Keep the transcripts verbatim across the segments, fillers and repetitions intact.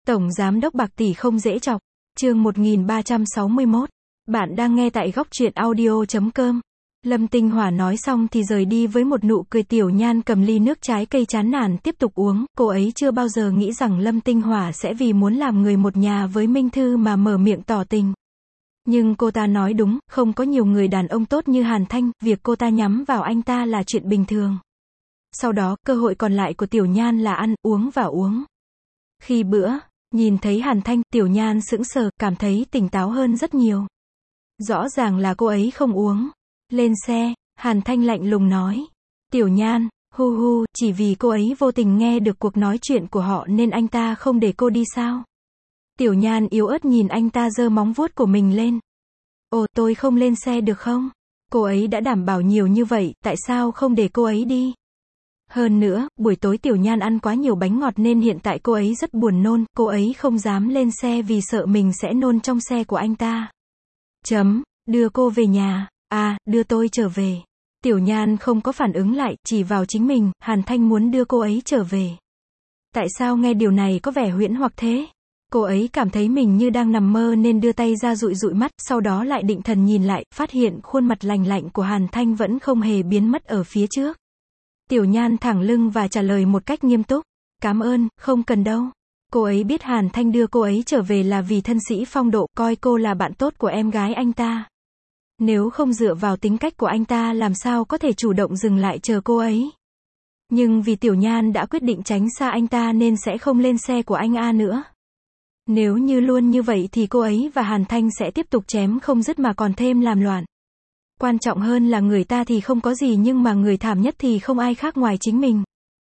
Tổng Giám đốc bạc tỷ không dễ chọc. Chương một nghìn ba trăm sáu mươi mốt. Bạn đang nghe tại góc truyện audio chấm com. Lâm Tinh Hỏa nói xong thì rời đi với một nụ cười. Tiểu Nhan cầm ly nước trái cây chán nản tiếp tục uống, cô ấy chưa bao giờ nghĩ rằng Lâm Tinh Hỏa sẽ vì muốn làm người một nhà với Minh Thư mà mở miệng tỏ tình. Nhưng cô ta nói đúng, không có nhiều người đàn ông tốt như Hàn Thanh, việc cô ta nhắm vào anh ta là chuyện bình thường. Sau đó, cơ hội còn lại của Tiểu Nhan là ăn, uống và uống. Khi bữa, nhìn thấy Hàn Thanh, Tiểu Nhan sững sờ, cảm thấy tỉnh táo hơn rất nhiều. Rõ ràng là cô ấy không uống. Lên xe, Hàn Thanh lạnh lùng nói. Tiểu Nhan, hu hu, chỉ vì cô ấy vô tình nghe được cuộc nói chuyện của họ nên anh ta không để cô đi sao? Tiểu Nhan yếu ớt nhìn anh ta giơ móng vuốt của mình lên. Ồ, tôi không lên xe được không? Cô ấy đã đảm bảo nhiều như vậy, tại sao không để cô ấy đi? Hơn nữa, buổi tối Tiểu Nhan ăn quá nhiều bánh ngọt nên hiện tại cô ấy rất buồn nôn, cô ấy không dám lên xe vì sợ mình sẽ nôn trong xe của anh ta. Chấm, đưa cô về nhà, à, đưa tôi trở về. Tiểu Nhan không có phản ứng lại, chỉ vào chính mình, Hàn Thanh muốn đưa cô ấy trở về. Tại sao nghe điều này có vẻ huyễn hoặc thế? Cô ấy cảm thấy mình như đang nằm mơ nên đưa tay ra dụi dụi mắt, sau đó lại định thần nhìn lại, phát hiện khuôn mặt lành lạnh của Hàn Thanh vẫn không hề biến mất ở phía trước. Tiểu Nhan thẳng lưng và trả lời một cách nghiêm túc. Cảm ơn, không cần đâu. Cô ấy biết Hàn Thanh đưa cô ấy trở về là vì thân sĩ phong độ, coi cô là bạn tốt của em gái anh ta. Nếu không dựa vào tính cách của anh ta làm sao có thể chủ động dừng lại chờ cô ấy. Nhưng vì Tiểu Nhan đã quyết định tránh xa anh ta nên sẽ không lên xe của anh A nữa. Nếu như luôn như vậy thì cô ấy và Hàn Thanh sẽ tiếp tục chém không dứt mà còn thêm làm loạn. Quan trọng hơn là người ta thì không có gì nhưng mà người thảm nhất thì không ai khác ngoài chính mình.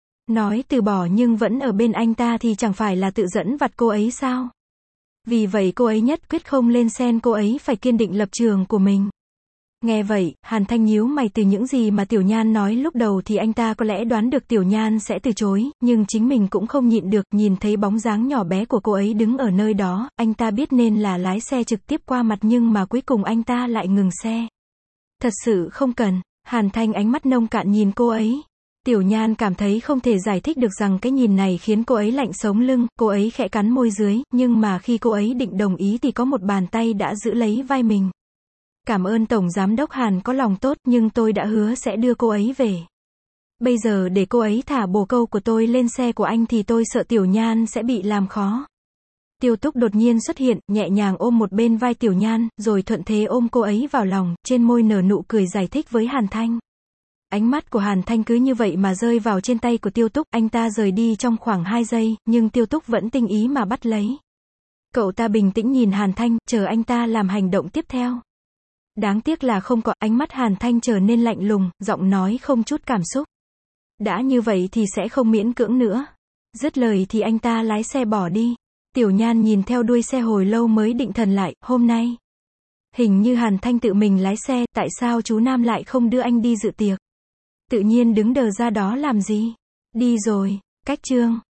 Nói từ bỏ nhưng vẫn ở bên anh ta thì chẳng phải là tự dẫn vặt cô ấy sao? Vì vậy cô ấy nhất quyết không lên sen, cô ấy phải kiên định lập trường của mình. Nghe vậy, Hàn Thanh nhíu mày, từ những gì mà Tiểu Nhan nói lúc đầu thì anh ta có lẽ đoán được Tiểu Nhan sẽ từ chối, nhưng chính mình cũng không nhịn được, nhìn thấy bóng dáng nhỏ bé của cô ấy đứng ở nơi đó, anh ta biết nên là lái xe trực tiếp qua mặt nhưng mà cuối cùng anh ta lại ngừng xe. Thật sự không cần. Hàn Thanh ánh mắt nông cạn nhìn cô ấy. Tiểu Nhan cảm thấy không thể giải thích được rằng cái nhìn này khiến cô ấy lạnh sống lưng, cô ấy khẽ cắn môi dưới, nhưng mà khi cô ấy định đồng ý thì có một bàn tay đã giữ lấy vai mình. Cảm ơn Tổng Giám đốc Hàn có lòng tốt, nhưng tôi đã hứa sẽ đưa cô ấy về. Bây giờ để cô ấy thả bồ câu của tôi lên xe của anh thì tôi sợ Tiểu Nhan sẽ bị làm khó. Tiêu Túc đột nhiên xuất hiện, nhẹ nhàng ôm một bên vai Tiểu Nhan, rồi thuận thế ôm cô ấy vào lòng, trên môi nở nụ cười giải thích với Hàn Thanh. Ánh mắt của Hàn Thanh cứ như vậy mà rơi vào trên tay của Tiêu Túc, anh ta rời đi trong khoảng hai giây, nhưng Tiêu Túc vẫn tinh ý mà bắt lấy. Cậu ta bình tĩnh nhìn Hàn Thanh, chờ anh ta làm hành động tiếp theo. Đáng tiếc là không có, ánh mắt Hàn Thanh trở nên lạnh lùng, giọng nói không chút cảm xúc. Đã như vậy thì sẽ không miễn cưỡng nữa. Dứt lời thì anh ta lái xe bỏ đi. Tiểu Nhan nhìn theo đuôi xe hồi lâu mới định thần lại, hôm nay hình như Hàn Thanh tự mình lái xe, tại sao chú Nam lại không đưa anh đi dự tiệc? Tự nhiên đứng đờ ra đó làm gì? Đi rồi. Cách chương